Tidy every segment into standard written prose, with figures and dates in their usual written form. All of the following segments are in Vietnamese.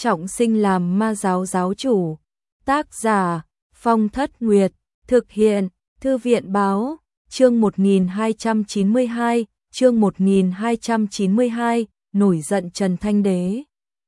trọng sinh làm ma giáo giáo chủ. Tác giả Phong Thất Nguyệt, thực hiện Thư viện Báo. Chương 1292, nổi giận Trần Thanh Đế.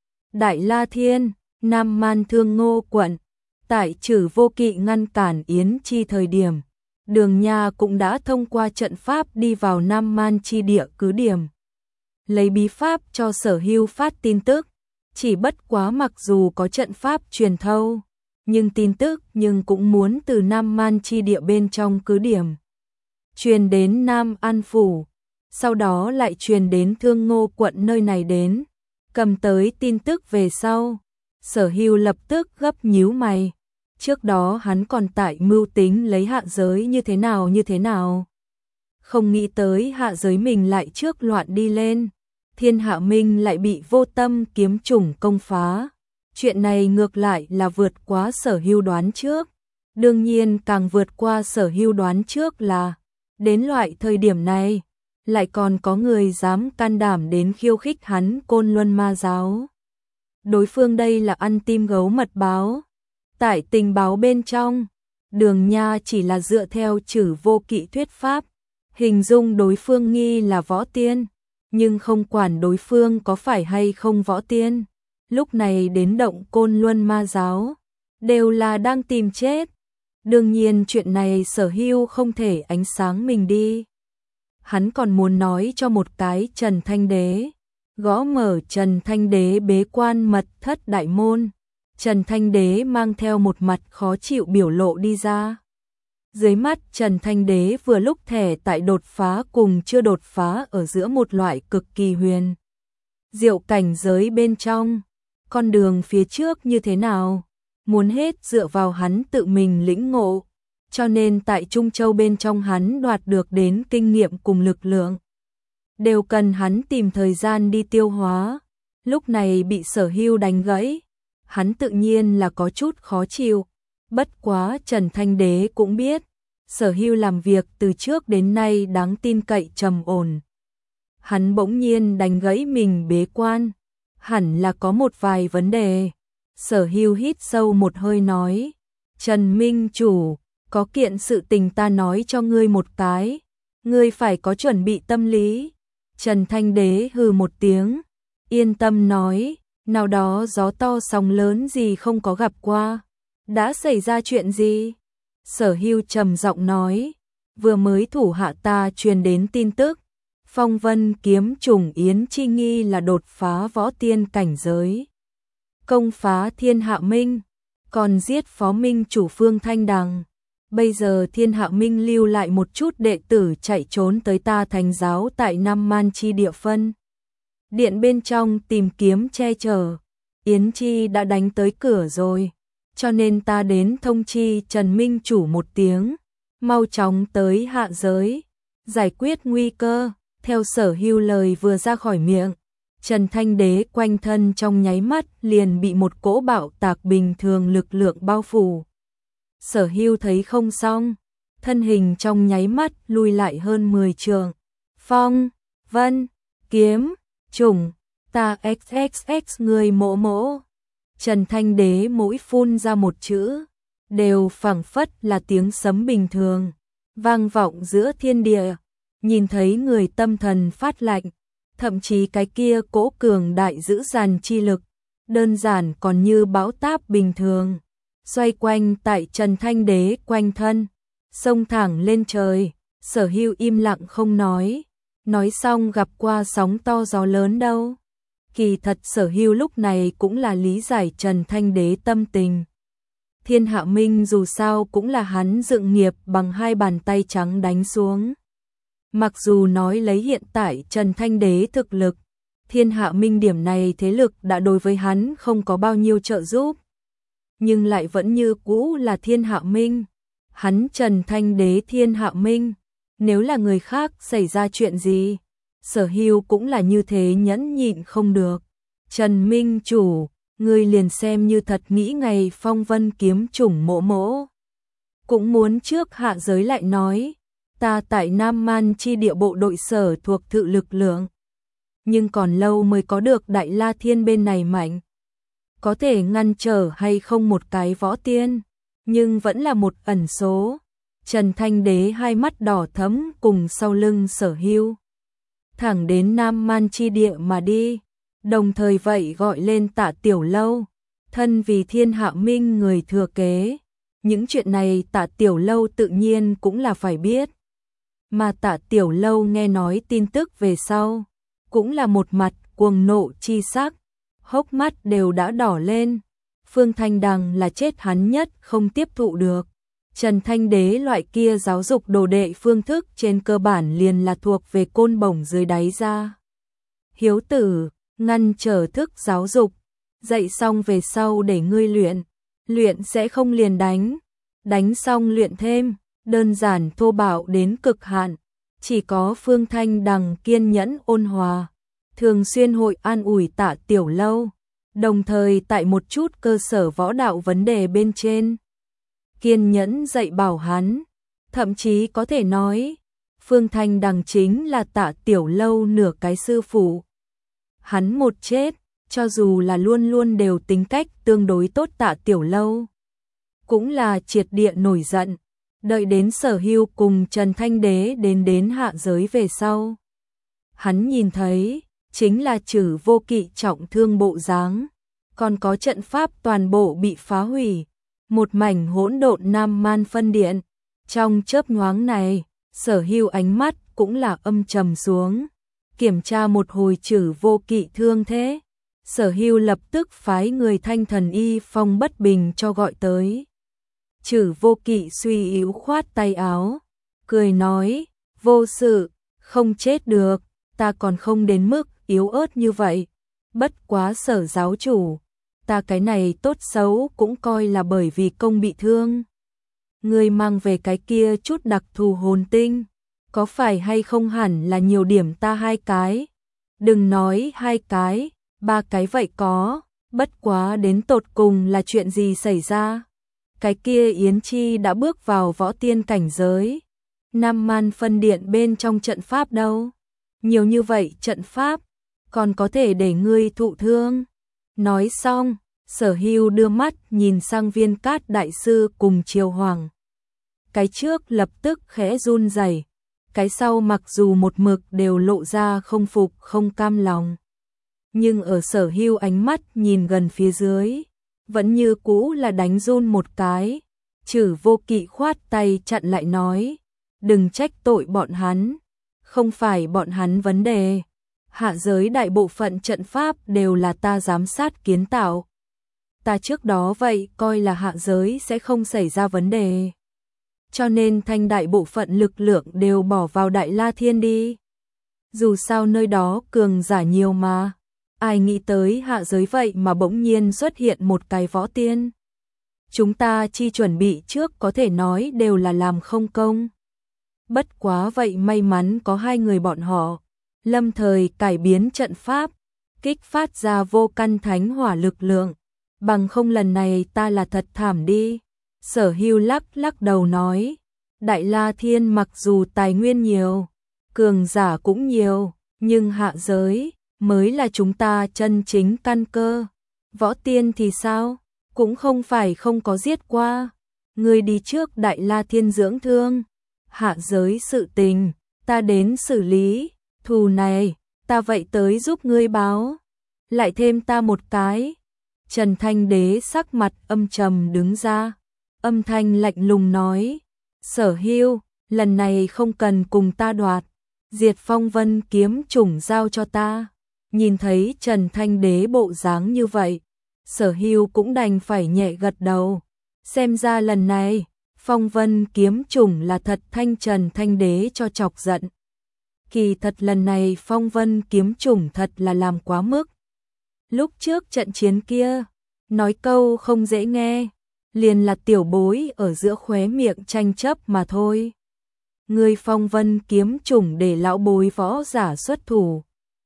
Đại La Thiên, Nam Man Thương Ngô quận. Tại Trử Vô Kỵ ngăn cản Yến Chi thời điểm, Đường Nha cũng đã thông qua trận pháp đi vào Nam Man chi địa cứ điểm, lấy bí pháp cho Sở Hưu phát tin tức. Chỉ bất quá mặc dù có trận pháp truyền thâu, nhưng tin tức cũng muốn từ Nam Man chi địa bên trong cứ điểm truyền đến Nam An phủ, sau đó lại truyền đến Thương Ngô quận nơi này đến. Cầm tới tin tức về sau, Sở Hưu lập tức gấp nhíu mày. Trước đó hắn còn tại mưu tính lấy hạ giới như thế nào. Không nghĩ tới hạ giới mình lại trước loạn đi lên. Thiên Hạ Minh lại bị Vô Tâm kiếm chủng công phá. Chuyện này ngược lại là vượt quá Sở Hưu đoán trước. Đương nhiên càng vượt qua Sở Hưu đoán trước là đến loại thời điểm này, lại còn có người dám can đảm đến khiêu khích hắn Côn Luân Ma giáo. Đối phương đây là ăn tim gấu mật báo. Tại tình báo bên trong, Đường Nha chỉ là dựa theo Trử Vô Kỵ thuyết pháp, hình dung đối phương nghi là võ tiên, nhưng không quản đối phương có phải hay không võ tiên. Lúc này đến động Côn Luân Ma giáo, đều là đang tìm chết. Đương nhiên chuyện này Sở Hưu không thể ánh sáng mình đi. Hắn còn muốn nói cho một cái Trần Thanh Đế, gõ mở Trần Thanh Đế bế quan mật thất đại môn. Trần Thanh Đế mang theo một mặt khó chịu biểu lộ đi ra. Dưới mắt Trần Thanh Đế vừa lúc thẻ tại đột phá cùng chưa đột phá ở giữa một loại cực kỳ huyền diệu cảnh giới bên trong. Con đường phía trước như thế nào, muốn hết dựa vào hắn tự mình lĩnh ngộ. Cho nên tại Trung Châu bên trong hắn đoạt được đến kinh nghiệm cùng lực lượng, đều cần hắn tìm thời gian đi tiêu hóa. Lúc này bị Sở Hưu đánh gãy, hắn tự nhiên là có chút khó chịu. Bất quá Trần Thanh Đế cũng biết, Sở Hưu làm việc từ trước đến nay đáng tin cậy trầm ổn. Hắn bỗng nhiên đánh gãy mình bế quan, hẳn là có một vài vấn đề. Sở Hưu hít sâu một hơi nói, Trần Minh Chủ, có kiện sự tình ta nói cho ngươi một cái, ngươi phải có chuẩn bị tâm lý. Trần Thanh Đế hừ một tiếng, yên tâm nói, nào đó gió to sóng lớn gì không có gặp qua. Đã xảy ra chuyện gì? Sở Hưu trầm giọng nói, vừa mới thủ hạ ta truyền đến tin tức, Phong Vân kiếm chủng Yến Chi nghi là đột phá võ tiên cảnh giới, công phá Thiên Hạ Minh, còn giết phó minh chủ Phương Thanh Đằng. Bây giờ Thiên Hạ Minh lưu lại một chút đệ tử chạy trốn tới ta Thánh giáo tại Nam Man chi địa phân điện bên trong tìm kiếm che chở. Yến Chi đã đánh tới cửa rồi, cho nên ta đến thông chi Trần Minh Chủ một tiếng, mau chóng tới hạ giới, giải quyết nguy cơ. Theo Sở Hưu lời vừa ra khỏi miệng, Trần Thanh Đế quanh thân trong nháy mắt liền bị một cỗ bạo tạc bình thường lực lượng bao phủ. Sở Hưu thấy không xong, thân hình trong nháy mắt lui lại hơn 10 trượng. Phong, Vân, kiếm, chủng, ta XXX người mỗ mỗ. Trần Thanh Đế mỗi phun ra một chữ, đều phảng phất là tiếng sấm bình thường, vang vọng giữa thiên địa. Nhìn thấy người tâm thần phát lạnh, thậm chí cái kia cỗ cường đại dữ dằn chi lực, đơn giản còn như bão táp bình thường, xoay quanh tại Trần Thanh Đế quanh thân, xông thẳng lên trời. Sở Hưu im lặng không nói xong gặp qua sóng to gió lớn đâu. Kỳ thật Sở Hưu lúc này cũng là lý giải Trần Thanh Đế tâm tình. Thiên Hạ Minh dù sao cũng là hắn dựng nghiệp bằng hai bàn tay trắng đánh xuống. Mặc dù nói lấy hiện tại Trần Thanh Đế thực lực, Thiên Hạ Minh điểm này thế lực đã đối với hắn không có bao nhiêu trợ giúp, nhưng lại vẫn như cũ là Thiên Hạ Minh. Hắn Trần Thanh Đế Thiên Hạ Minh, nếu là người khác xảy ra chuyện gì, Sở Hưu cũng là như thế nhẫn nhịn không được. Trần Minh Chủ, ngươi liền xem như thật nghĩ ngày Phong Vân kiếm chủng mỗ mỗ cũng muốn trước hạ giới lại nói, ta tại Nam Man chi địa bộ đội sở thuộc thự lực lượng, nhưng còn lâu mới có được Đại La Thiên bên này mạnh. có thể ngăn trở hay không một cái võ tiên, nhưng vẫn là một ẩn số. Trần Thanh Đế hai mắt đỏ thẫm cùng sau lưng Sở Hưu, thẳng đến Nam Man chi địa mà đi, đồng thời vậy gọi lên Tạ Tiểu Lâu, thân vì Thiên Hạ Minh người thừa kế. Những chuyện này Tạ Tiểu Lâu tự nhiên cũng là phải biết. Mà Tạ Tiểu Lâu nghe nói tin tức về sau, cũng là một mặt cuồng nộ chi sắc, hốc mắt đều đã đỏ lên. Phương Thanh Đằng là chết hắn nhất không tiếp thụ được. Trần Thanh Đế loại kia giáo dục đồ đệ phương thức trên cơ bản liền là thuộc về côn bổng dưới đáy ra. Hiếu tử, ngăn trở thức giáo dục, dạy xong về sau để ngươi luyện, luyện sẽ không liền đánh, đánh xong luyện thêm, đơn giản thô bạo đến cực hạn. Chỉ có Phương Thanh Đằng kiên nhẫn ôn hòa, thường xuyên hội an ủi Tạ Tiểu Lâu, đồng thời tại một chút cơ sở võ đạo vấn đề bên trên, kiên nhẫn dạy bảo hắn, thậm chí có thể nói, Phương Thanh Đằng chính là Tạ Tiểu Lâu nửa cái sư phụ. Hắn một chết, cho dù là luôn luôn đều tính cách tương đối tốt Tạ Tiểu Lâu, cũng là triệt địa nổi giận. Đợi đến Sở Hưu cùng Trần Thanh Đế đến hạ giới về sau, hắn nhìn thấy chính là Trử Vô Kỵ trọng thương bộ dáng, còn có trận pháp toàn bộ bị phá hủy, một mảnh hỗn độn Nam Man phân điện. Trong chớp nhoáng này, Sở Hưu ánh mắt cũng là âm trầm xuống, kiểm tra một hồi Trử Vô Kỵ thương thế. Sở Hưu lập tức phái người Thanh Thần Y Phong Bất Bình cho gọi tới. Trử Vô Kỵ suy yếu khoát tay áo, cười nói, vô sự, không chết được, ta còn không đến mức yếu ớt như vậy. Bất quá Sở giáo chủ, ta cái này tốt xấu cũng coi là bởi vì công bị thương. Ngươi mang về cái kia chút đặc thù hồn tinh, có phải hay không hẳn là nhiều điểm ta 2 cái. Đừng nói 2 cái, 3 cái vậy có, bất quá đến tột cùng là chuyện gì xảy ra. Cái kia Yến Chi đã bước vào võ tiên cảnh giới. Nam Man phân điện bên trong trận pháp đâu? Nhiều như vậy trận pháp, còn có thể để ngươi thụ thương. Nói xong, Sở Hưu đưa mắt nhìn sang Viên Cát đại sư cùng Triều Hoàng. Cái trước lập tức khẽ run rẩy, cái sau mặc dù một mực đều lộ ra không phục không cam lòng, nhưng ở Sở Hưu ánh mắt nhìn gần phía dưới, vẫn như cũ là đánh run một cái. Trử Vô Kỵ khoát tay chặn lại nói, đừng trách tội bọn hắn, không phải bọn hắn vấn đề. Hạ giới đại bộ phận trận pháp đều là ta giám sát kiến tạo. Ta trước đó vậy coi là hạ giới sẽ không xảy ra vấn đề, cho nên thanh đại bộ phận lực lượng đều bỏ vào Đại La Thiên đi. Dù sao nơi đó cường giả nhiều mà. Ai nghĩ tới hạ giới vậy mà bỗng nhiên xuất hiện một cái võ tiên. Chúng ta chi chuẩn bị trước có thể nói đều là làm không công. Bất quá vậy may mắn có 2 người bọn họ, lâm thời cải biến trận pháp, kích phát ra vô căn thánh hỏa lực lượng. Bằng không lần này ta là thật thảm đi. Sở Hưu lắc đầu nói, Đại La Thiên mặc dù tài nguyên nhiều, cường giả cũng nhiều, nhưng hạ giới mới là chúng ta chân chính căn cơ. Võ tiên thì sao? Cũng không phải không có giết qua. Ngươi đi trước Đại La Thiên dưỡng thương, hạ giới sự tình ta đến xử lý, thù này ta vậy tới giúp ngươi báo. Lại thêm ta một cái. Trần Thanh Đế sắc mặt âm trầm đứng ra, âm thanh lạnh lùng nói, Sở Hưu, lần này không cần cùng ta đoạt, diệt phong vân kiếm chủng giao cho ta. Nhìn thấy Trần Thanh Đế bộ dáng như vậy, Sở Hưu cũng đành phải nhẹ gật đầu. Xem ra lần này, phong vân kiếm chủng là thật thanh Trần Thanh Đế cho chọc giận. Kỳ thật lần này phong vân kiếm chủng thật là làm quá mức. Lúc trước trận chiến kia, nói câu không dễ nghe, liền là tiểu bối ở giữa khóe miệng tranh chấp mà thôi. Người phong vân kiếm chủng để lão bối võ giả xuất thủ,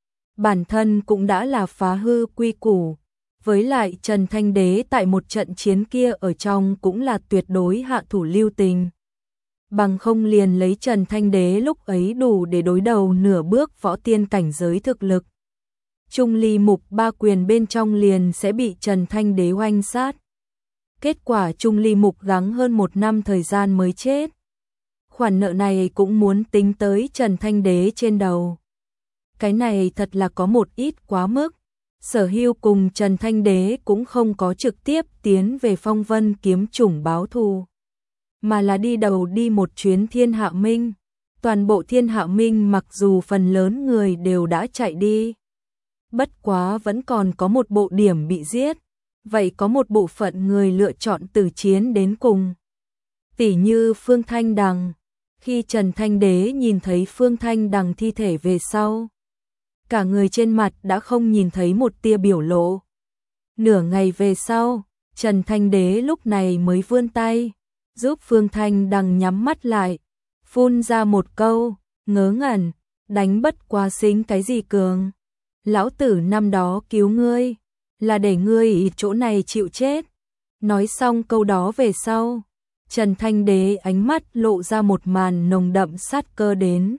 bản thân cũng đã là phá hư quy củ. Với lại Trần Thanh Đế tại một trận chiến kia ở trong cũng là tuyệt đối hạ thủ lưu tình. Bằng không liền lấy Trần Thanh Đế lúc ấy đủ để đối đầu nửa bước võ tiên cảnh giới thực lực. Trung Ly Mục ba quyền bên trong liền sẽ bị Trần Thanh Đế oanh sát. Kết quả Trung Ly Mục gắng hơn 1 năm thời gian mới chết. Khoản nợ này cũng muốn tính tới Trần Thanh Đế trên đầu. Cái này thật là có một ít quá mức. Sở Hưu cùng Trần Thanh Đế cũng không có trực tiếp tiến về Phong Vân Kiếm Chủng báo thù, mà là đi đầu đi một chuyến Thiên Hạ Minh. Toàn bộ Thiên Hạ Minh mặc dù phần lớn người đều đã chạy đi, bất quá vẫn còn có một bộ điểm bị giết, vậy có một bộ phận người lựa chọn tử chiến đến cùng. Tỷ như Phương Thanh Đằng, khi Trần Thanh Đế nhìn thấy Phương Thanh Đằng thi thể về sau, cả người trên mặt đã không nhìn thấy một tia biểu lộ. Nửa ngày về sau, Trần Thanh Đế lúc này mới vươn tay, giúp Phương Thanh Đằng nhắm mắt lại, phun ra một câu, ngớ ngẩn, đánh bất quá xính cái gì cường. Lão tử năm đó cứu ngươi, là để ngươi chỗ này chịu chết. Nói xong câu đó về sau, Trần Thanh Đế ánh mắt lộ ra một màn nồng đậm sát cơ đến.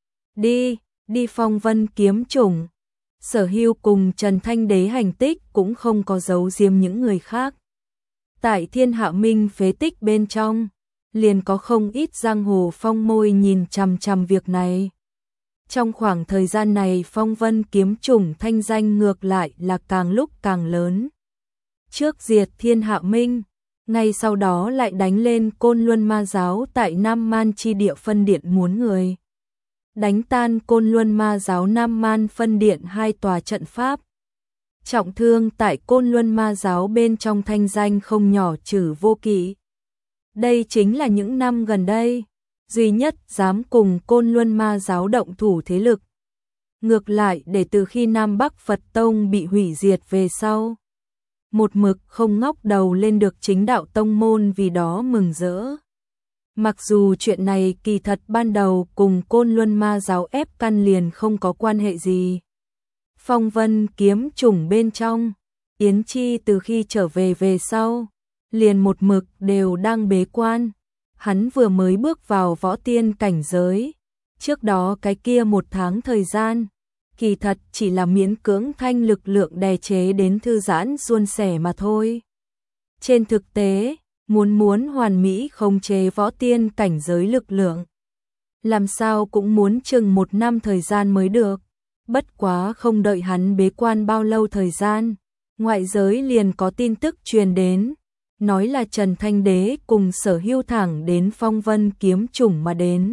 Đi Phong Vân Kiếm Chủng. Sở Hưu cùng Trần Thanh Đế hành tích cũng không có giấu giếm những người khác. Tại Thiên Hạ Minh phế tích bên trong, liền có không ít giang hồ phong môi nhìn chằm chằm việc này. Trong khoảng thời gian này Phong Vân Kiếm Chủng thanh danh ngược lại là càng lúc càng lớn. Trước diệt Thiên Hạ Minh, ngay sau đó lại đánh lên Côn Luân Ma Giáo tại Nam Man chi địa phân điện muốn người. Đánh tan Côn Luân Ma Giáo Nam Man phân điện 2 tòa trận pháp. Trọng thương tại Côn Luân Ma Giáo bên trong thanh danh không nhỏ Trử Vô Kỵ. Đây chính là những năm gần đây duy nhất dám cùng Côn Luân Ma Giáo động thủ thế lực. Ngược lại để từ khi Nam Bắc Phật Tông bị hủy diệt về sau, một mực không ngóc đầu lên được chính đạo tông môn vì đó mừng rỡ. Mặc dù chuyện này kỳ thật ban đầu cùng Côn Luân Ma Giáo ép căn liền không có quan hệ gì. Phong Vân Kiếm Chủng bên trong, Yến Chi từ khi trở về sau, liền một mực đều đang bế quan. Hắn vừa mới bước vào võ tiên cảnh giới, trước đó cái kia 1 tháng thời gian, kỳ thật chỉ là miễn cưỡng thanh lực lượng đè chế đến thư giãn suôn sẻ mà thôi. Trên thực tế, muốn hoàn mỹ khống chế võ tiên cảnh giới lực lượng, làm sao cũng muốn chừng 1 năm thời gian mới được. Bất quá không đợi hắn bế quan bao lâu thời gian, ngoại giới liền có tin tức truyền đến, nói là Trần Thanh Đế cùng Sở Hưu thẳng đến Phong Vân Kiếm Chủng mà đến.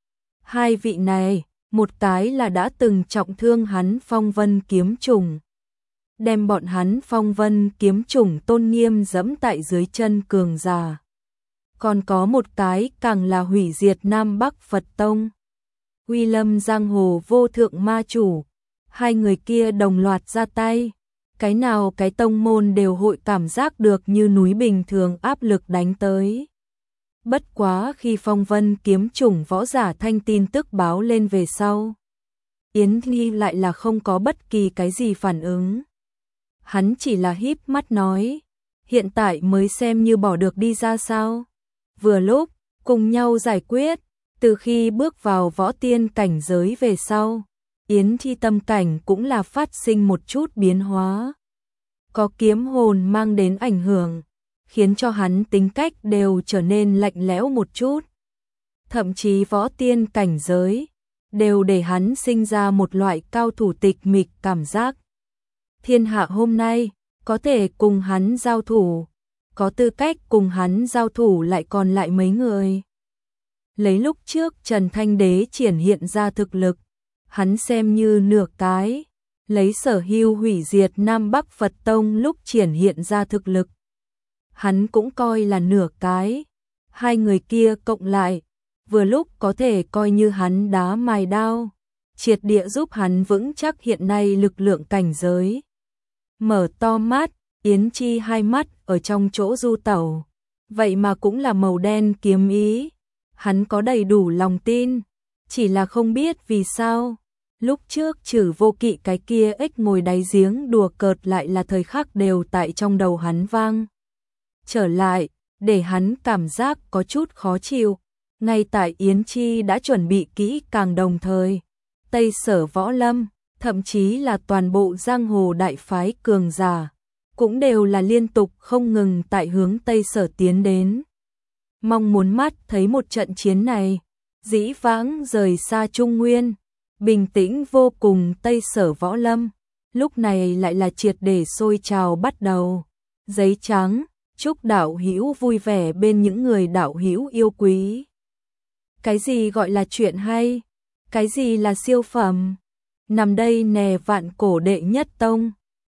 2 vị này, một cái là đã từng trọng thương hắn Phong Vân Kiếm Chủng, đem bọn hắn Phong Vân Kiếm Chủng tôn nghiêm dẫm tại dưới chân cường giả. Còn có một cái càng là hủy diệt Nam Bắc Phật Tông, Uy Lâm giang hồ vô thượng ma chủ. 2 người kia đồng loạt ra tay, cái nào cái tông môn đều hội cảm giác được như núi bình thường áp lực đánh tới. Bất quá khi Phong Vân Kiếm Chủng võ giả thanh tin tức báo lên về sau, Yến Thi lại là không có bất kỳ cái gì phản ứng. Hắn chỉ là híp mắt nói, hiện tại mới xem như bỏ được đi ra sao. Vừa lúc, cùng nhau giải quyết, từ khi bước vào võ tiên cảnh giới về sau, Yến Thi tâm cảnh cũng là phát sinh một chút biến hóa. Có kiếm hồn mang đến ảnh hưởng, khiến cho hắn tính cách đều trở nên lạnh lẽo một chút. Thậm chí võ tiên cảnh giới, đều để hắn sinh ra một loại cao thủ tịch mịch cảm giác. Thiên hạ hôm nay, có thể cùng hắn giao thủ, có tư cách cùng hắn giao thủ lại còn lại mấy người. Lấy lúc trước Trần Thanh Đế triển hiện ra thực lực, hắn xem như nửa cái, lấy Sở Hưu hủy diệt Nam Bắc Phật Tông lúc triển hiện ra thực lực, hắn cũng coi là nửa cái. 2 người kia cộng lại, vừa lúc có thể coi như hắn đá mài đao, triệt địa giúp hắn vững chắc hiện nay lực lượng cảnh giới. Mở to mắt, Yến Chi 2 mắt ở trong chỗ du tẩu, vậy mà cũng là màu đen kiếm ý. Hắn có đầy đủ lòng tin, chỉ là không biết vì sao. Lúc trước Trử Vô Kỵ cái kia ếch ngồi đáy giếng đùa cợt lại là thời khắc đều tại trong đầu hắn vang trở lại, để hắn cảm giác có chút khó chịu. Ngay tại Yến Chi đã chuẩn bị kỹ càng đồng thời, Tây Sở Võ Lâm, thậm chí là toàn bộ giang hồ đại phái cường giả, cũng đều là liên tục không ngừng tại hướng Tây Sở tiến đến. Mong muốn mắt thấy một trận chiến này, dĩ vãng rời xa Trung Nguyên, bình tĩnh vô cùng Tây Sở võ lâm, lúc này lại là triệt để sôi trào bắt đầu. Giấy trắng, chúc đạo hữu vui vẻ bên những người đạo hữu yêu quý. Cái gì gọi là chuyện hay? Cái gì là siêu phẩm? Nằm đây nè vạn cổ đệ nhất tông.